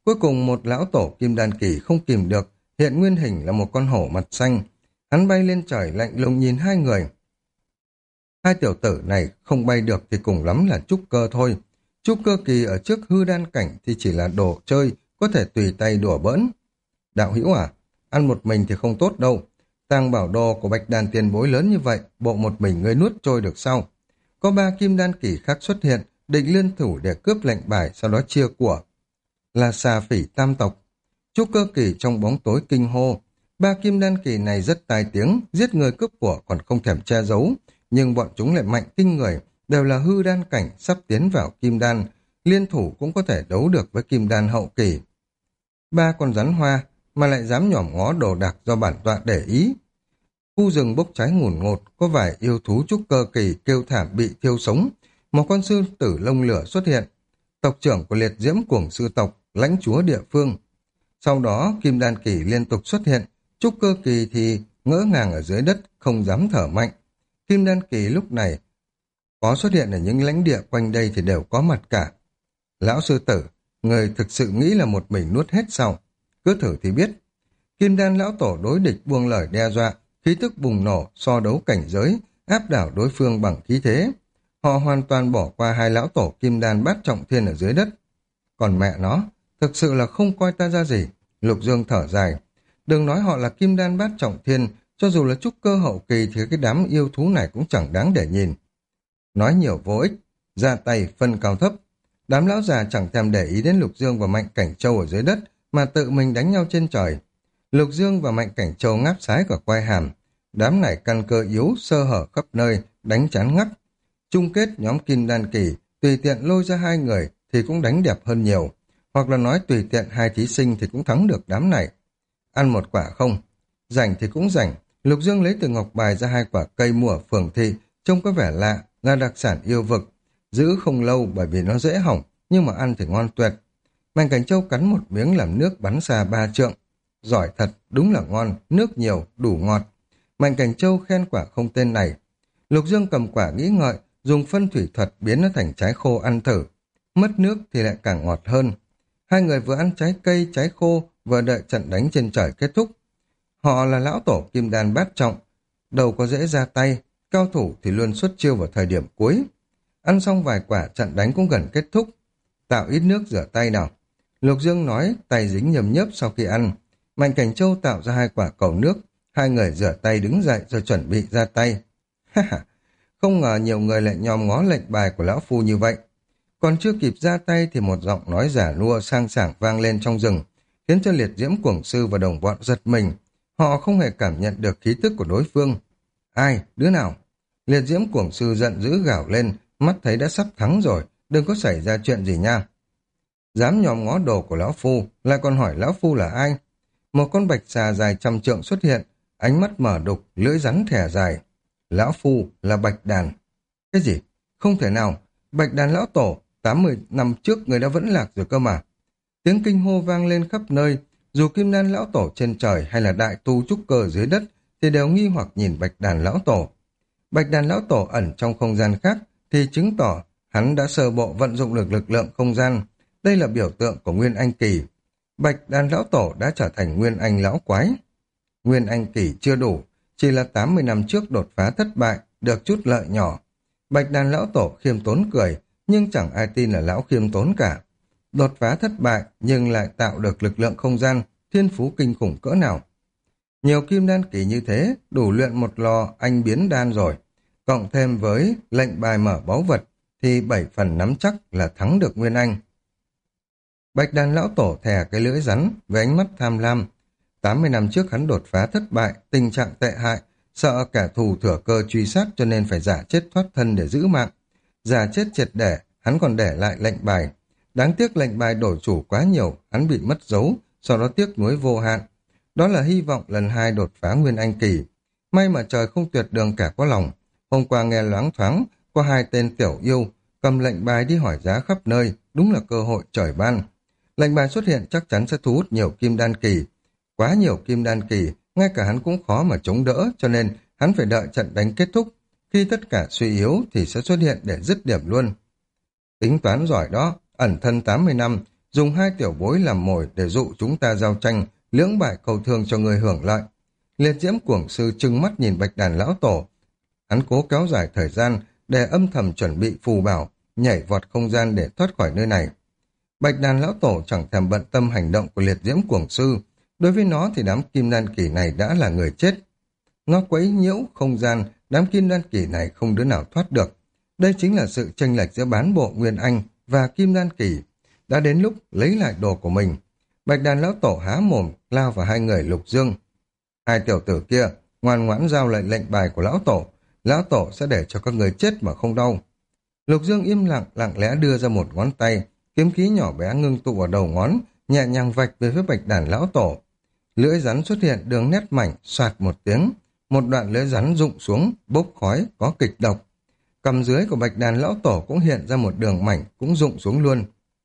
Speaker 1: Cuối cùng một lão tổ kim đan kỳ không kìm được, hiện nguyên hình là một con hổ mặt xanh. Hắn bay lên trời lạnh lùng nhìn hai người. Hai tiểu tử này không bay được thì cùng lắm là trúc cơ thôi. Trúc cơ kỳ ở trước hư đan cảnh thì chỉ là đồ chơi, có thể tùy tay đùa bỡn. Đạo hữu à, ăn một mình thì không tốt đâu. Tàng bảo đồ của Bạch Đàn tiền bối lớn như vậy, bộ một mình ngươi nuốt trôi được sao? Có ba kim đan kỳ khác xuất hiện, định liên thủ để cướp lệnh bài, sau đó chia của. Là xà phỉ tam tộc. Trúc cơ kỳ trong bóng tối kinh hô. Ba kim đan kỳ này rất tai tiếng, giết người cướp của còn không thèm che giấu. Nhưng bọn chúng lại mạnh kinh người, đều là hư đan cảnh sắp tiến vào kim đan. Liên thủ cũng có thể đấu được với kim đan hậu kỳ. Ba con rắn hoa mà lại dám nhỏm ngó đồ đạc do bản tọa để ý. Khu rừng bốc cháy ngùn ngột, có vài yêu thú trúc cơ kỳ kêu thảm bị thiêu sống. Một con sư tử lông lửa xuất hiện. Tộc trưởng của liệt diễm cuồng sư tộc, lãnh chúa địa phương. Sau đó, kim đan kỳ liên tục xuất hiện, trúc cơ kỳ thì ngỡ ngàng ở dưới đất, không dám thở mạnh. Kim đan kỳ lúc này có xuất hiện ở những lãnh địa quanh đây thì đều có mặt cả. Lão sư tử, người thực sự nghĩ là một mình nuốt hết sao? Cứ thử thì biết. Kim đan lão tổ đối địch buông lời đe dọa, khí tức bùng nổ, so đấu cảnh giới, áp đảo đối phương bằng khí thế. Họ hoàn toàn bỏ qua hai lão tổ kim đan bát trọng thiên ở dưới đất. Còn mẹ nó, thực sự là không coi ta ra gì. Lục Dương thở dài. Đừng nói họ là kim đan bát trọng thiên, cho dù là trúc cơ hậu kỳ thì cái đám yêu thú này cũng chẳng đáng để nhìn. Nói nhiều vô ích, ra tay phân cao thấp. Đám lão già chẳng thèm để ý đến Lục Dương và Mạnh Cảnh Châu ở dưới đất, mà tự mình đánh nhau trên trời. Lục Dương và Mạnh Cảnh Châu ngáp sái cả quai hàm. Đám này căn cơ yếu, sơ hở khắp nơi, đánh chán ngắt. Chung kết nhóm kim đan kỳ, tùy tiện lôi ra hai người thì cũng đánh đẹp hơn nhiều. Hoặc là nói tùy tiện hai thí sinh thì cũng thắng được đám này. Ăn một quả không? Rảnh thì cũng rảnh. Lục Dương lấy từ ngọc bài ra hai quả cây mua ở phường thị, trông có vẻ lạ, là đặc sản yêu vực. Giữ không lâu bởi vì nó dễ hỏng, nhưng mà ăn thì ngon tuyệt. Mạnh Cảnh Châu cắn một miếng làm nước bắn xa 3 trượng. Giỏi thật, đúng là ngon, nước nhiều, đủ ngọt. Mạnh Cảnh Châu khen quả không tên này. Lục Dương cầm quả nghĩ ngợi, dùng phân thủy thuật biến nó thành trái khô ăn thử. Mất nước thì lại càng ngọt hơn. Hai người vừa ăn trái cây, trái khô, vừa đợi trận đánh trên trời kết thúc. Họ là lão tổ kim đan bát trọng, đâu có dễ ra tay, cao thủ thì luôn xuất chiêu vào thời điểm cuối. Ăn xong vài quả, trận đánh cũng gần kết thúc. Tạo ít nước rửa tay nào. Lục Dương nói, tay dính nhầm nhớp sau khi ăn. Mạnh Cảnh Châu tạo ra hai quả cầu nước, hai người rửa tay đứng dậy rồi chuẩn bị ra tay. Không ngờ nhiều người lại nhòm ngó lệnh bài của lão phu như vậy. Còn chưa kịp ra tay thì một giọng nói giả nua sang sảng vang lên trong rừng, khiến cho liệt diễm cuồng sư và đồng bọn giật mình. Họ không hề cảm nhận được khí tức của đối phương. Ai? Đứa nào? Liệt diễm cuồng sư giận dữ gào lên, mắt thấy đã sắp thắng rồi, đừng có xảy ra chuyện gì nha. Dám nhòm ngó đồ của lão phu, lại còn hỏi lão phu là ai? Một con bạch xà dài 100 trượng xuất hiện, ánh mắt mở đục, lưỡi rắn thẻ dài. Lão phu là Bạch Đàn. Cái gì? Không thể nào. Bạch Đàn lão tổ, 80 năm trước người đã vẫn lạc rồi cơ mà. Tiếng kinh hô vang lên khắp nơi, dù kim đan lão tổ trên trời hay là đại tu trúc cơ dưới đất thì đều nghi hoặc nhìn Bạch Đàn lão tổ. Bạch Đàn lão tổ ẩn trong không gian khác thì chứng tỏ hắn đã sơ bộ vận dụng được lực lượng không gian. Đây là biểu tượng của Nguyên Anh kỳ. Bạch Đàn lão tổ đã trở thành Nguyên Anh lão quái. Nguyên Anh kỳ chưa đủ, chỉ là 80 năm trước đột phá thất bại, được chút lợi nhỏ. Bạch Đàn lão tổ khiêm tốn cười, nhưng chẳng ai tin là lão khiêm tốn cả. Đột phá thất bại nhưng lại tạo được lực lượng không gian, thiên phú kinh khủng cỡ nào. Nhiều kim đan kỳ như thế, đủ luyện một lò anh biến đan rồi. Cộng thêm với lệnh bài mở báu vật, thì 7 phần nắm chắc là thắng được Nguyên Anh. Bạch Đàn lão tổ thè cái lưỡi rắn với ánh mắt tham lam. 80 năm trước hắn đột phá thất bại, tình trạng tệ hại, sợ kẻ thù thừa cơ truy sát cho nên phải giả chết thoát thân để giữ mạng. Giả chết triệt để, hắn còn để lại lệnh bài. Đáng tiếc lệnh bài đổi chủ quá nhiều, hắn bị mất dấu, sau đó tiếc nuối vô hạn. Đó là hy vọng lần 2 đột phá Nguyên Anh kỳ. May mà trời không tuyệt đường kẻ có lòng. Hôm qua nghe loáng thoáng, có 2 tên tiểu yêu, cầm lệnh bài đi hỏi giá khắp nơi, đúng là cơ hội trời ban. Lệnh bài xuất hiện chắc chắn sẽ thu hút nhiều kim đan kỳ. Quá nhiều kim đan kỳ, ngay cả hắn cũng khó mà chống đỡ, cho nên hắn phải đợi trận đánh kết thúc. Khi tất cả suy yếu thì sẽ xuất hiện để dứt điểm luôn. Tính toán giỏi đó, ẩn thân 80 năm, dùng 2 tiểu bối làm mồi để dụ chúng ta giao tranh, lưỡng bại cầu thương cho người hưởng lợi. Liệt diễm cuồng sư trừng mắt nhìn Bạch Đàn lão tổ. Hắn cố kéo dài thời gian để âm thầm chuẩn bị phù bảo, nhảy vọt không gian để thoát khỏi nơi này. Bạch Đàn lão tổ chẳng thèm bận tâm hành động của liệt diễm cuồng sư. Đối với nó thì đám kim đan kỳ này đã là người chết. Nó quấy nhiễu không gian, đám kim đan kỳ này không đứa nào thoát được. Đây chính là sự chênh lệch giữa bán bộ Nguyên Anh và kim đan kỳ. Đã đến lúc lấy lại đồ của mình. Bạch Đàn lão tổ há mồm lao vào 2 người Lục Dương. 2 tiểu tử kia ngoan ngoãn giao lại lệnh bài của lão tổ sẽ để cho các người chết mà không đau. Lục Dương im lặng, lặng lẽ đưa ra một ngón tay, kiếm khí nhỏ bé ngưng tụ ở đầu ngón, nhẹ nhàng vạch về phía Bạch Đàn lão tổ. Lưỡi rắn xuất hiện đường nét mảnh, xoạt một tiếng, một đoạn lưỡi rắn rụng xuống, bốc khói, có kịch độc. Cầm dưới của Bạch Đàn lão tổ cũng hiện ra một đường mảnh, cũng rụng xuống luôn.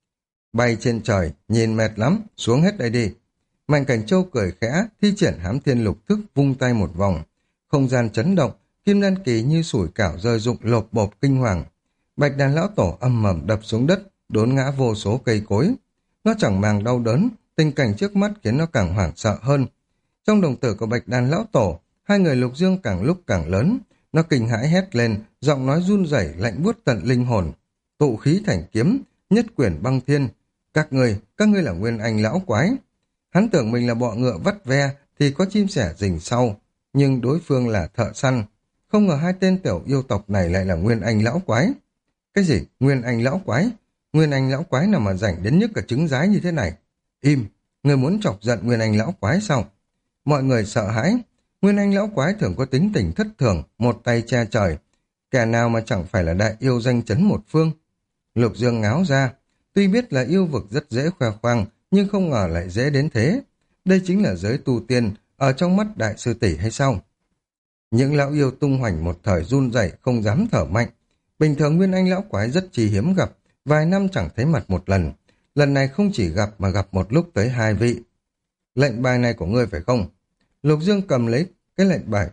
Speaker 1: Bay trên trời, nhìn mệt lắm, xuống hết đây đi. Mạnh Cảnh Châu cười khẽ, thi triển Hám Thiên Lục Thức vung tay một vòng. Không gian chấn động, kim đan kỳ như sủi cảo rơi rụng lộp bộp kinh hoàng. Bạch Đàn lão tổ âm mầm đập xuống đất, đốn ngã vô số cây cối. Nó chẳng màng đau đớn, tình cảnh trước mắt khiến nó càng hoảng sợ hơn. Trong đồng tử của Bạch Đàn lão tổ, 2 người Lục Dương càng lúc càng lớn. Nó kinh hãi hét lên, giọng nói run rẩy lạnh buốt tận linh hồn. Tụ khí thành kiếm, nhất quyển băng thiên. Các ngươi là Nguyên Anh lão quái. Hắn tưởng mình là bọ ngựa vắt ve thì có chim sẻ rình sau, nhưng đối phương là thợ săn. Không ngờ 2 tên tiểu yêu tộc này lại là Nguyên Anh lão quái. Cái gì? Nguyên Anh lão quái? Nguyên Anh lão quái nào mà rảnh đến nhức cả trứng giái như thế này? Im, người muốn chọc giận Nguyên Anh lão quái sao? Mọi người sợ hãi. Nguyên Anh lão quái thường có tính tình thất thường, một tay che trời. Kẻ nào mà chẳng phải là đại yêu danh chấn một phương. Lục Dương ngáo ra. Tuy biết là yêu vực rất dễ khoe khoang, nhưng không ngờ lại dễ đến thế. Đây chính là giới tu tiên, ở trong mắt đại sư tỷ hay sao? Những lão yêu tung hoành một thời run rẩy không dám thở mạnh. Bình thường Nguyên Anh lão quái rất chi hiếm gặp, vài năm chẳng thấy mặt một lần. Lần này không chỉ gặp mà gặp một lúc tới 2 vị. Lệnh bài này của ngươi phải không? Lục Dương cầm lấy cái lệnh bài,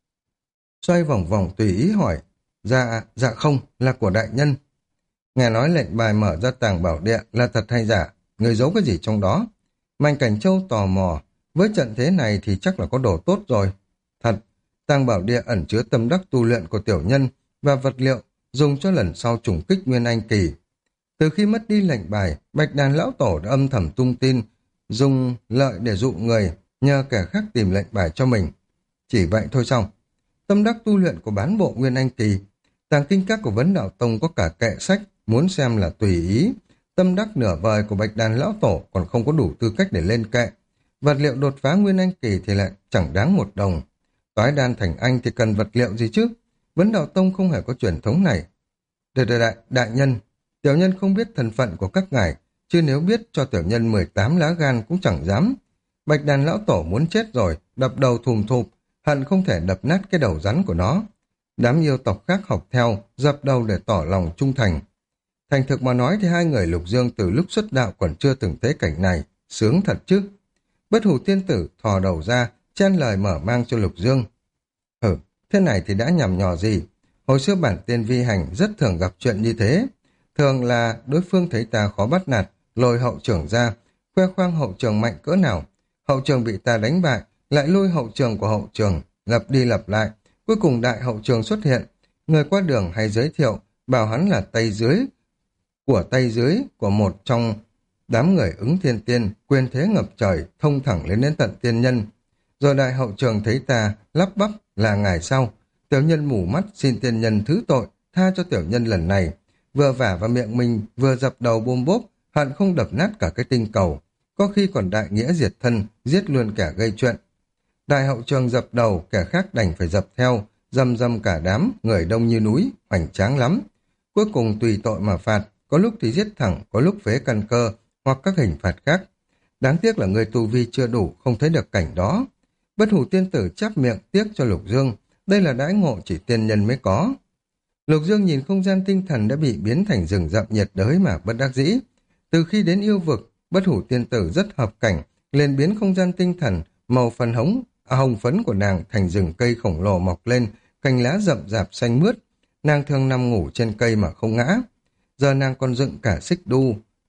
Speaker 1: xoay vòng vòng tùy ý hỏi. Dạ không, là của đại nhân. Nghe nói lệnh bài mở ra tàng bảo địa là thật hay giả? Người giấu cái gì trong đó? Mạnh Cảnh Châu tò mò. Với trận thế này thì chắc là có đồ tốt rồi. Thật, tàng bảo địa ẩn chứa tâm đắc tu luyện của tiểu nhân và vật liệu dùng cho lần sau trùng kích Nguyên Anh kỳ. Từ khi mất đi lệnh bài, Bạch Đàn lão tổ đã âm thầm tung tin, dùng lợi để dụ người, nhờ kẻ khác tìm lệnh bài cho mình. Chỉ vậy thôi xong. Tâm đắc tu luyện của bán bộ Nguyên Anh kỳ, tàng kinh các của Vấn Đạo Tông có cả kệ sách, muốn xem là tùy ý. Tâm đắc nửa vời của Bạch Đàn lão tổ còn không có đủ tư cách để lên kệ. Vật liệu đột phá Nguyên Anh kỳ thì lại chẳng đáng 1 đồng. Toái đan thành anh thì cần vật liệu gì chứ? Vấn Đạo Tông không hề có truyền thống này. Đại nhân, tiểu nhân không biết thân phận của các ngài, chứ nếu biết cho tiểu nhân 18 lá gan cũng chẳng dám. Bạch Đàn lão tổ muốn chết rồi, đập đầu thùm thụp, hận không thể đập nát cái đầu rắn của nó. Đám yêu tộc khác học theo, dập đầu để tỏ lòng trung thành. Thành thực mà nói thì 2 người Lục Dương từ lúc xuất đạo còn chưa từng thấy cảnh này, sướng thật chứ. Bất Hủ tiên tử thò đầu ra, chen lời mở mang cho Lục Dương. Thế này thì đã nhằm nhò gì? Hồi xưa bản tiên vi hành rất thường gặp chuyện như thế. Thường là đối phương thấy ta khó bắt nạt, lôi hậu trưởng ra, khoe khoang hậu trường mạnh cỡ nào. Hậu trường bị ta đánh bại, lại lôi hậu trường của hậu trường, lặp đi lặp lại. Cuối cùng đại hậu trường xuất hiện. Người qua đường hay giới thiệu, bảo hắn là tay dưới của một trong đám người ứng thiên tiên, quyền thế ngập trời, thông thẳng lên đến tận tiên nhân. Rồi đại hậu trường thấy ta, lắp bắp là ngài sau. Tiểu nhân mù mắt xin tiên nhân thứ tội, tha cho tiểu nhân lần này. Vừa vả vào miệng mình, vừa dập đầu bôm bốp, hận không đập nát cả cái tinh cầu. Có khi còn đại nghĩa diệt thân, giết luôn kẻ gây chuyện. Đại hậu trường dập đầu, kẻ khác đành phải dập theo, rầm cả đám, người đông như núi, hoành tráng lắm. Cuối cùng tùy tội mà phạt, có lúc thì giết thẳng, có lúc phế căn cơ, hoặc các hình phạt khác. Đáng tiếc là người tu vi chưa đủ, không thấy được cảnh đó. Bất Hủ tiên tử chắp miệng tiếc cho Lục Dương, đây là đãi ngộ chỉ tiên nhân mới có. Lục Dương nhìn không gian tinh thần đã bị biến thành rừng rậm nhiệt đới mà bất đắc dĩ. Từ khi đến yêu vực, Bất Hủ tiên tử rất hợp cảnh, liền biến không gian tinh thần màu hồng phấn của nàng thành rừng cây khổng lồ mọc lên, cành lá rậm rạp xanh mướt. Nàng thường nằm ngủ trên cây mà không ngã. Giờ nàng còn dựng cả xích đu,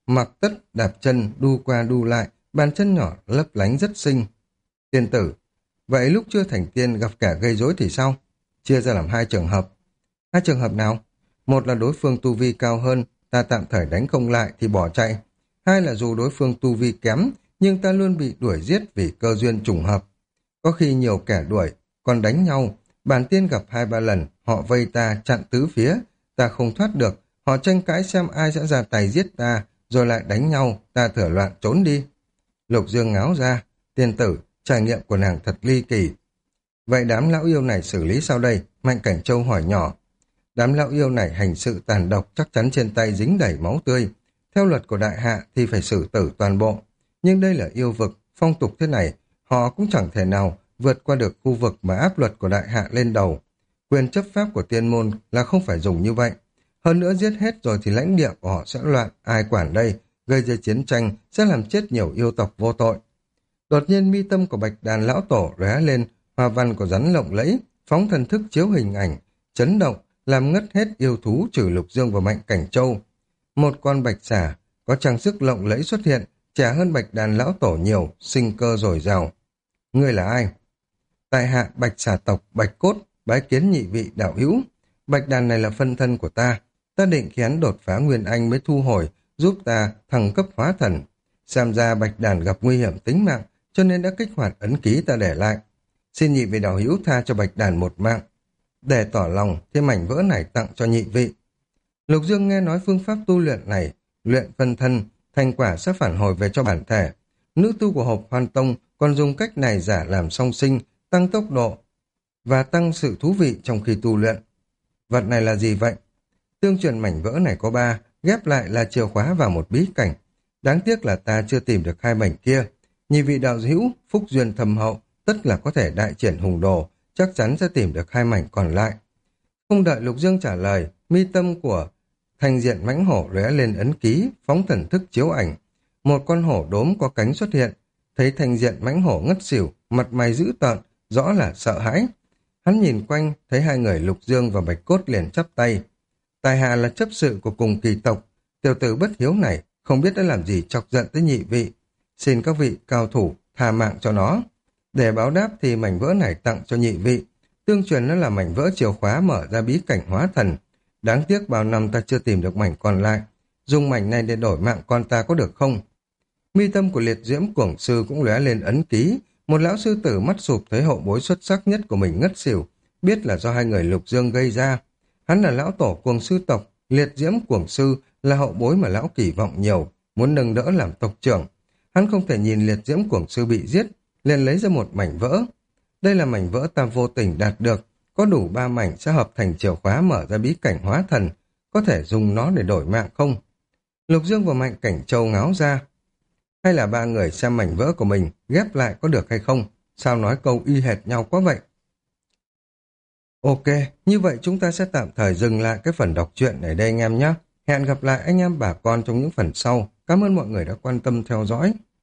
Speaker 1: mặc tất đạp chân, đu qua đu lại, bàn chân nhỏ lấp lánh rất xinh. Tiên tử, vậy lúc chưa thành tiên gặp kẻ gây rối thì sao? Chia ra làm hai trường hợp. Hai trường hợp nào? Một là đối phương tu vi cao hơn, ta tạm thời đánh không lại thì bỏ chạy. Hai là dù đối phương tu vi kém, nhưng ta luôn bị đuổi giết vì cơ duyên trùng hợp. Có khi nhiều kẻ đuổi, còn đánh nhau. Bản tiên gặp 2-3 lần, họ vây ta chặn tứ phía, ta không thoát được. Họ tranh cãi xem ai sẽ ra tay giết ta, rồi lại đánh nhau, ta thở loạn trốn đi. Lục Dương ngáo ra, tiên tử, trải nghiệm của nàng thật ly kỳ. Vậy đám lão yêu này xử lý sao đây? Mạnh Cảnh Châu hỏi nhỏ. Đám lão yêu này hành sự tàn độc, chắc chắn trên tay dính đầy máu tươi. Theo luật của đại hạ thì phải xử tử toàn bộ. Nhưng đây là yêu vực, phong tục thế này, họ cũng chẳng thể nào vượt qua được khu vực mà áp luật của đại hạ lên đầu. Quyền chấp pháp của tiên môn là không phải dùng như vậy. Hơn nữa giết hết rồi thì lãnh địa của họ sẽ loạn, ai quản đây, gây ra chiến tranh sẽ làm chết nhiều yêu tộc vô tội. Đột nhiên mi tâm của Bạch Đàn lão tổ lóe lên, hoa văn của rắn lộng lẫy, phóng thần thức chiếu hình ảnh, chấn động, làm ngất hết yêu thú trừ Lục Dương và Mạnh Cảnh Châu. Một con bạch xà có trang sức lộng lẫy xuất hiện, trẻ hơn Bạch Đàn lão tổ nhiều, sinh cơ dồi dào. Ngươi là ai? Tại hạ Bạch xà tộc Bạch Cốt, bái kiến nhị vị đạo hữu. Bạch Đàn này là phân thân của ta. Ta định khi hắn đột phá Nguyên Anh mới thu hồi, giúp ta thăng cấp hóa thần. Xem ra Bạch Đàn gặp nguy hiểm tính mạng, cho nên đã kích hoạt ấn ký ta để lại. Xin nhị vị đạo hữu tha cho Bạch Đàn một mạng. Để tỏ lòng, thì mảnh vỡ này tặng cho nhị vị. Lục Dương nghe nói phương pháp tu luyện này, luyện phân thân, thành quả sẽ phản hồi về cho bản thể. Nữ tu của Hộp Hoan Tông còn dùng cách này giả làm song sinh, tăng tốc độ và tăng sự thú vị trong khi tu luyện. Vật này là gì vậy? Tương truyền mảnh vỡ này có 3, ghép lại là chìa khóa vào một bí cảnh. Đáng tiếc là ta chưa tìm được 2 mảnh kia. Nhị vị đạo hữu, phúc duyên thâm hậu, tất là có thể đại triển hùng đồ, chắc chắn sẽ tìm được 2 mảnh còn lại. Không đợi Lục Dương trả lời, mi tâm của thành diện mãnh hổ lóe lên ấn ký, phóng thần thức chiếu ảnh. Một con hổ đốm có cánh xuất hiện, thấy thành diện mãnh hổ ngất xỉu, mặt mày dữ tợn, rõ là sợ hãi. Hắn nhìn quanh, thấy 2 người Lục Dương và Bạch Cốt liền chắp tay. Tài hạ là chấp sự của cùng kỳ tộc, tiểu tử bất hiếu này không biết đã làm gì chọc giận tới nhị vị. Xin các vị cao thủ tha mạng cho nó. Để báo đáp thì mảnh vỡ này tặng cho nhị vị. Tương truyền nó là mảnh vỡ chìa khóa mở ra bí cảnh hóa thần. Đáng tiếc bao năm ta chưa tìm được mảnh còn lại. Dùng mảnh này để đổi mạng con ta có được không? Mi tâm của liệt diễm cuồng sư cũng lóe lên ấn ký. Một lão sư tử mắt sụp thấy hậu bối xuất sắc nhất của mình ngất xỉu. Biết là do 2 người Lục Dương gây ra. Hắn là lão tổ cuồng sư tộc, liệt diễm cuồng sư là hậu bối mà lão kỳ vọng nhiều, muốn nâng đỡ làm tộc trưởng. Hắn không thể nhìn liệt diễm cuồng sư bị giết, liền lấy ra một mảnh vỡ. Đây là mảnh vỡ ta vô tình đạt được, có đủ 3 mảnh sẽ hợp thành chìa khóa mở ra bí cảnh hóa thần, có thể dùng nó để đổi mạng không? Lục Dương và Mạnh Cảnh Châu ngáo ra. Hay là 3 người xem mảnh vỡ của mình ghép lại có được hay không? Sao nói câu y hệt nhau quá vậy? Ok, như vậy chúng ta sẽ tạm thời dừng lại cái phần đọc truyện ở đây anh em nhé. Hẹn gặp lại anh em bà con trong những phần sau. Cảm ơn mọi người đã quan tâm theo dõi.